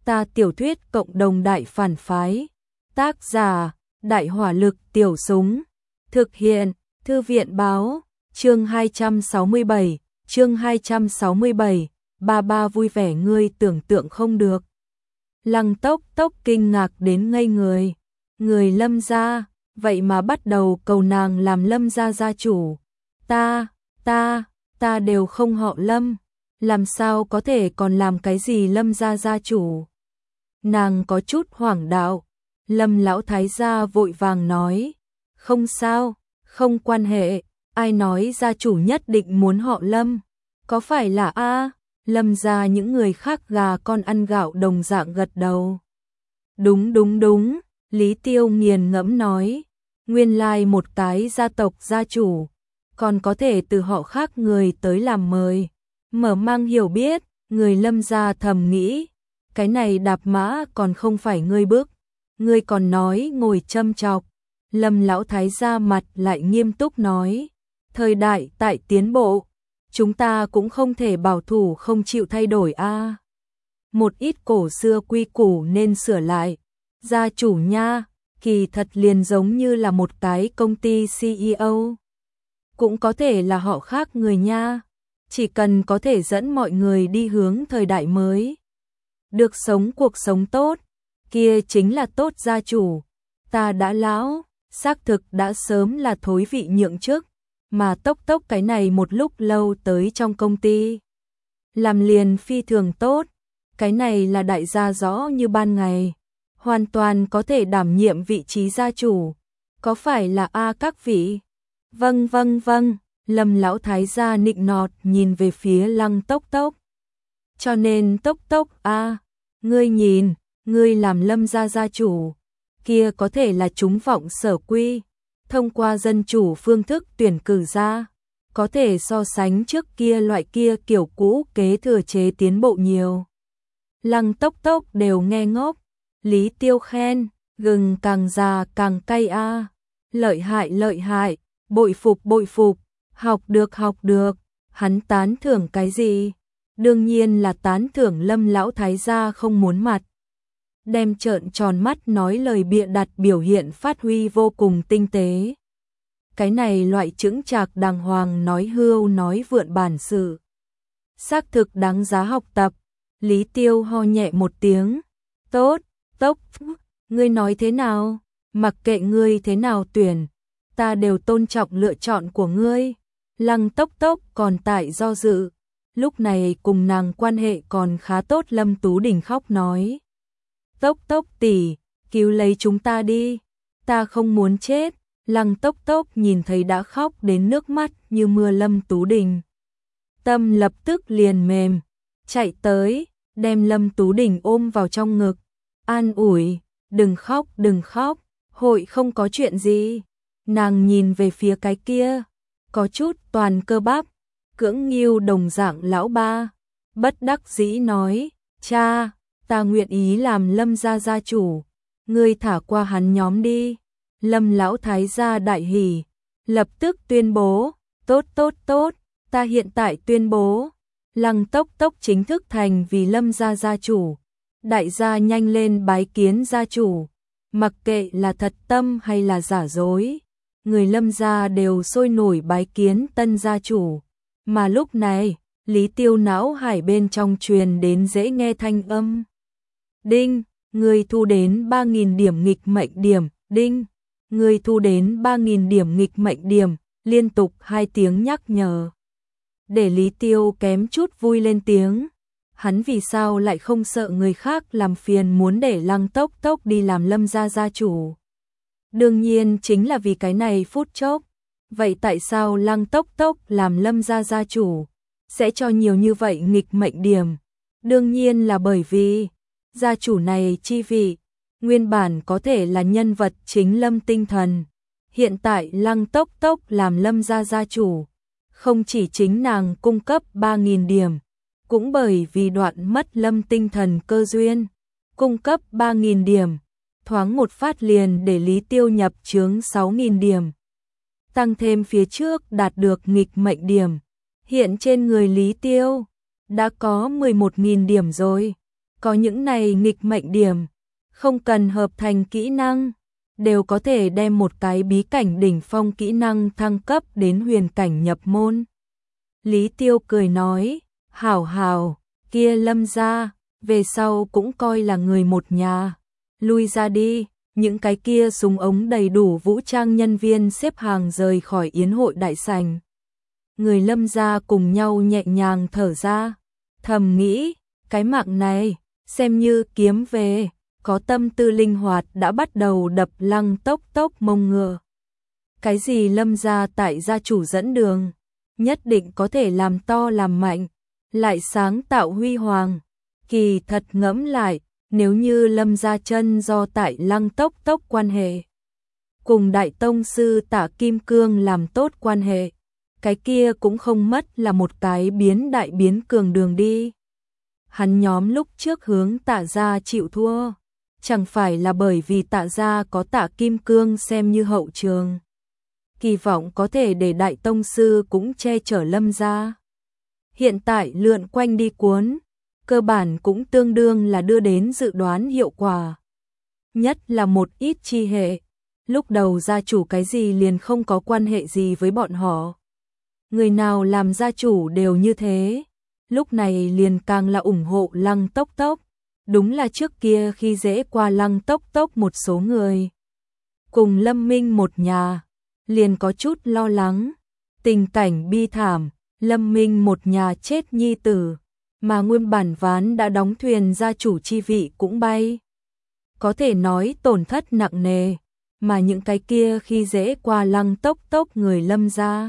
Ta tiểu thuyết cộng đồng đại phản phái. Tác giả, Đại hỏa lực tiểu súng. Thực hiện, Thư viện báo, chương 267, chương 267, ba ba vui vẻ ngươi tưởng tượng không được. Lăng Tốc Tốc kinh ngạc đến ngây người. Người Lâm gia, vậy mà bắt đầu cầu nàng làm Lâm gia gia chủ. Ta đều không họ Lâm, làm sao có thể còn làm cái gì Lâm gia gia chủ. Nàng có chút hoảng đạo. Lâm lão thái gia vội vàng nói, không sao, không quan hệ, ai nói gia chủ nhất định muốn họ Lâm, có phải là a? Lâm gia những người khác gà con ăn gạo đồng dạng gật đầu. Đúng, Lý Tiêu nghiền ngẫm nói, nguyên lai một cái gia tộc gia chủ, còn có thể từ họ khác người tới làm mời. Mở mang hiểu biết, người Lâm gia thầm nghĩ, cái này đạp mã còn không phải ngươi bước, ngươi còn nói ngồi châm chọc. Lâm lão thái gia mặt lại nghiêm túc nói, thời đại tại tiến bộ, chúng ta cũng không thể bảo thủ không chịu thay đổi a. Một ít cổ xưa quy củ nên sửa lại. Gia chủ nha, kỳ thật liền giống như là một cái công ty CEO. Cũng có thể là họ khác người nha, chỉ cần có thể dẫn mọi người đi hướng thời đại mới. Được sống cuộc sống tốt, kia chính là tốt gia chủ. Ta đã lão, xác thực đã sớm là thối vị nhượng chức, mà Tốc Tốc cái này một lúc lâu tới trong công ty. Làm liền phi thường tốt, cái này là đại gia rõ như ban ngày. Hoàn toàn có thể đảm nhiệm vị trí gia chủ, có phải là a các vị? Vâng, Lâm lão thái gia nịnh nọt nhìn về phía Lăng Tốc Tốc. Cho nên Tốc Tốc a, ngươi nhìn, ngươi làm Lâm gia gia chủ, kia có thể là chúng vọng sở quy, thông qua dân chủ phương thức tuyển cử ra, có thể so sánh trước kia loại kia kiểu cũ kế thừa chế tiến bộ nhiều. Lăng Tốc Tốc đều nghe ngốc. Lý Tiêu khen, gừng càng già càng cay a. Lợi hại, bội phục, học được, hắn tán thưởng cái gì? Đương nhiên là tán thưởng Lâm lão thái gia không muốn mặt. Đem trợn tròn mắt nói lời bịa đặt biểu hiện phát huy vô cùng tinh tế. Cái này loại chững chạc đàng hoàng nói hưu nói vượn bản sự. Xác thực đáng giá học tập. Lý Tiêu ho nhẹ một tiếng. Tốt, Tốc, ngươi nói thế nào? Mặc kệ ngươi thế nào tuyển, ta đều tôn trọng lựa chọn của ngươi. Lăng Tốc Tốc còn tại do dự. Lúc này cùng nàng quan hệ còn khá tốt. Lâm Tú Đình khóc nói, Tốc Tốc tỷ, cứu lấy chúng ta đi, ta không muốn chết. Lăng Tốc Tốc nhìn thấy đã khóc đến nước mắt như mưa Lâm Tú Đình, tâm lập tức liền mềm, chạy tới, đem Lâm Tú Đình ôm vào trong ngực, an ủi, đừng khóc, hội không có chuyện gì. Nàng nhìn về phía cái kia, có chút toàn cơ bắp, cưỡng nghiêu đồng dạng lão ba, bất đắc dĩ nói, cha, ta nguyện ý làm Lâm gia gia chủ, ngươi thả qua hắn nhóm đi. Lâm lão thái gia đại hỉ, lập tức tuyên bố, tốt, ta hiện tại tuyên bố, Lăng Tốc Tốc chính thức thành vì Lâm gia gia chủ. Đại gia nhanh lên bái kiến gia chủ, mặc kệ là thật tâm hay là giả dối, người Lâm gia đều sôi nổi bái kiến tân gia chủ. Mà lúc này, Lý Tiêu não hải bên trong truyền đến dễ nghe thanh âm. Đinh, người thu đến 3.000 điểm nghịch mệnh điểm, đinh, người thu đến 3.000 điểm nghịch mệnh điểm, liên tục 2 tiếng nhắc nhở. Để Lý Tiêu kém chút vui lên tiếng. Hắn vì sao lại không sợ người khác làm phiền muốn để Lăng Tốc Tốc đi làm Lâm gia gia chủ? Đương nhiên chính là vì cái này phút chốc. Vậy tại sao Lăng Tốc Tốc làm Lâm gia gia chủ sẽ cho nhiều như vậy nghịch mệnh điểm? Đương nhiên là bởi vì gia chủ này chi vị nguyên bản có thể là nhân vật chính Lâm tinh thần. Hiện tại Lăng Tốc Tốc làm Lâm gia gia chủ, không chỉ chính nàng cung cấp 3.000 điểm, cũng bởi vì đoạn mất Lâm tinh thần cơ duyên, cung cấp 3.000 điểm, thoáng một phát liền để Lý Tiêu nhập chướng 6.000 điểm. Tăng thêm phía trước đạt được nghịch mệnh điểm, hiện trên người Lý Tiêu đã có 11.000 điểm rồi. có những này nghịch mệnh điểm, không cần hợp thành kỹ năng, đều có thể đem một cái bí cảnh đỉnh phong kỹ năng thăng cấp đến huyền cảnh nhập môn. Lý Tiêu cười nói, hảo hảo, kia Lâm gia, về sau cũng coi là người một nhà, lui ra đi. Những cái kia súng ống đầy đủ vũ trang nhân viên xếp hàng rời khỏi yến hội đại sảnh. Người Lâm gia cùng nhau nhẹ nhàng thở ra, thầm nghĩ, cái mạng này, xem như kiếm về, có tâm tư linh hoạt đã bắt đầu đập Lăng Tốc Tốc mông ngựa. Cái gì Lâm gia tại gia chủ dẫn đường, nhất định có thể làm to làm mạnh, lại sáng tạo huy hoàng. Kỳ thật ngẫm lại, nếu như Lâm gia chân do tại Lăng Tốc Tốc quan hệ, cùng Đại Tông sư Tạ Kim Cương làm tốt quan hệ, cái kia cũng không mất là một cái biến đại biến cường đường đi. Hắn nhóm lúc trước hướng Tạ gia chịu thua, chẳng phải là bởi vì Tạ gia có Tạ Kim Cương xem như hậu trường, kỳ vọng có thể để Đại Tông sư cũng che chở Lâm gia. Hiện tại lượn quanh đi cuốn, cơ bản cũng tương đương là đưa đến dự đoán hiệu quả. Nhất là một ít chi hệ, lúc đầu gia chủ cái gì liền không có quan hệ gì với bọn họ. Người nào làm gia chủ đều như thế, lúc này liền càng là ủng hộ Lăng Tốc Tốc. Đúng là trước kia khi dễ qua Lăng Tốc Tốc một số người. Cùng Lâm Minh một nhà, liền có chút lo lắng. Tình cảnh bi thảm, Lâm Minh một nhà chết nhi tử, mà nguyên bản ván đã đóng thuyền gia chủ chi vị cũng bay. Có thể nói tổn thất nặng nề, mà những cái kia khi dễ qua Lăng Tốc Tốc người Lâm gia,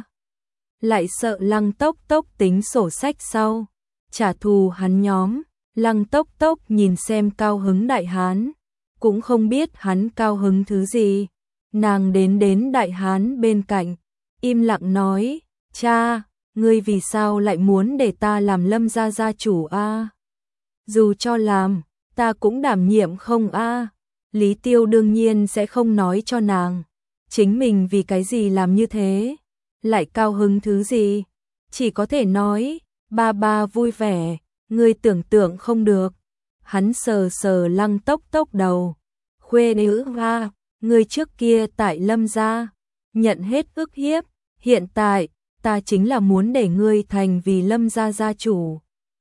lại sợ Lăng Tốc Tốc tính sổ sách sau, trả thù hắn nhóm. Lăng Tốc Tốc nhìn xem cao hứng đại hán, cũng không biết hắn cao hứng thứ gì. Nàng đến đại hán bên cạnh, im lặng nói, cha, ngươi vì sao lại muốn để ta làm Lâm gia gia chủ a? Dù cho làm, ta cũng đảm nhiệm không a? Lý Tiêu đương nhiên sẽ không nói cho nàng, chính mình vì cái gì làm như thế, lại cao hứng thứ gì, chỉ có thể nói, ba ba vui vẻ, ngươi tưởng tượng không được. Hắn sờ sờ Lăng Tốc Tốc đầu, khuê nữ ha, ngươi trước kia tại Lâm gia nhận hết ức hiếp, hiện tại ta chính là muốn để ngươi thành vì Lâm gia gia chủ.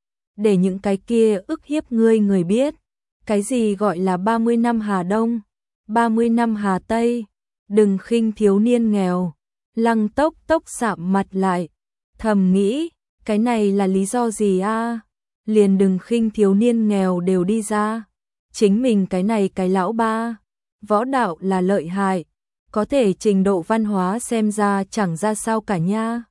Để những cái kia ức hiếp ngươi người biết, cái gì gọi là 30 năm Hà Đông, 30 năm Hà Tây, đừng khinh thiếu niên nghèo. Lăng Tốc Tốc sạm mặt lại, thầm nghĩ, cái này là lý do gì a? Liền đừng khinh thiếu niên nghèo đều đi ra. Chính mình cái này cái lão ba, võ đạo là lợi hại, có thể trình độ văn hóa xem ra chẳng ra sao cả nha.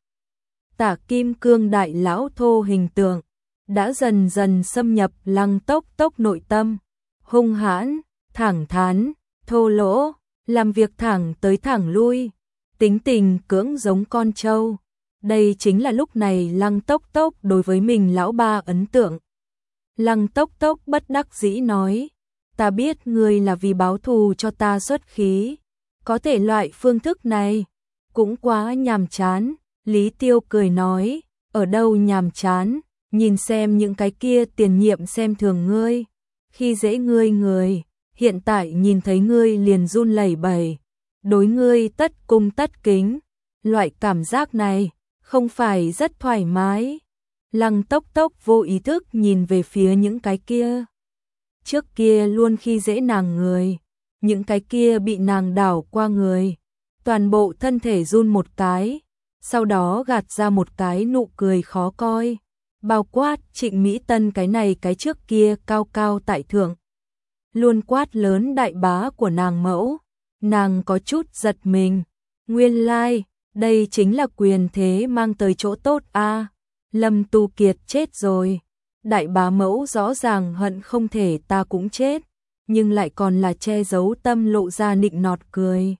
Tạ Kim Cương đại lão thô hình tượng, đã dần dần xâm nhập Lăng Tốc Tốc nội tâm, hung hãn, thẳng thắn, thô lỗ, làm việc thẳng tới thẳng lui, tính tình cưỡng giống con trâu. Đây chính là lúc này Lăng Tốc Tốc đối với mình lão ba ấn tượng. Lăng Tốc Tốc bất đắc dĩ nói, ta biết ngươi là vì báo thù cho ta xuất khí, có thể loại phương thức này cũng quá nhàm chán. Lý Tiêu cười nói, ở đâu nhàm chán, nhìn xem những cái kia tiền nhiệm xem thường ngươi, khi dễ ngươi người, hiện tại nhìn thấy ngươi liền run lẩy bẩy, đối ngươi tất cung tất kính, loại cảm giác này không phải rất thoải mái. Lăng Tốc Tốc vô ý thức nhìn về phía những cái kia, trước kia luôn khi dễ nàng người, những cái kia bị nàng đảo qua người, toàn bộ thân thể run một cái, sau đó gạt ra một cái nụ cười khó coi, bao quát Trịnh Mỹ Tân cái này cái trước kia cao cao tại thượng, luôn quát lớn đại bá của nàng mẫu. Nàng có chút giật mình, nguyên lai, đây chính là quyền thế mang tới chỗ tốt a. Lâm Tu Kiệt chết rồi, đại bá mẫu rõ ràng hận không thể ta cũng chết, nhưng lại còn là che giấu tâm lộ ra nịnh nọt cười.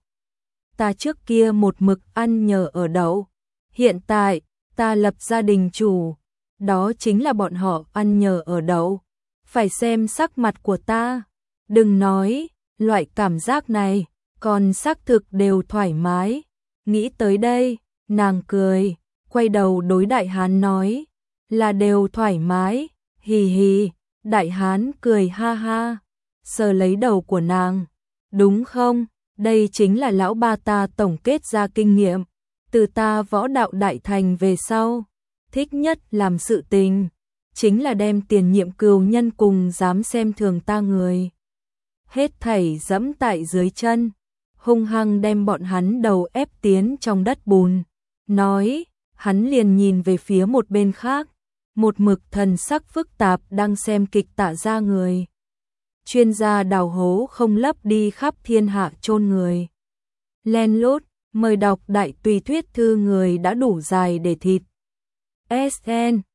Ta trước kia một mực ăn nhờ ở đậu, hiện tại ta lập gia đình chủ, đó chính là bọn họ ăn nhờ ở đậu, phải xem sắc mặt của ta. Đừng nói, loại cảm giác này còn xác thực đều thoải mái. Nghĩ tới đây, nàng cười, quay đầu đối đại hán nói, là đều thoải mái, hì hì, Đại hán cười ha ha, sờ lấy đầu của nàng. Đúng không? Đây chính là lão ba ta tổng kết ra kinh nghiệm. Từ ta võ đạo đại thành về sau, thích nhất làm sự tình, chính là đem tiền nhiệm cừu nhân cùng dám xem thường ta người. Hết thảy dẫm tại dưới chân, hung hăng đem bọn hắn đầu ép tiến trong đất bùn. Nói, hắn liền nhìn về phía một bên khác, một mực thần sắc phức tạp đang xem kịch Tạ gia người. Chuyên gia đào hố không lấp đi khắp thiên hạ chôn người. Len lút, mời đọc đại tùy thuyết thư người đã đủ dài để thịt. SN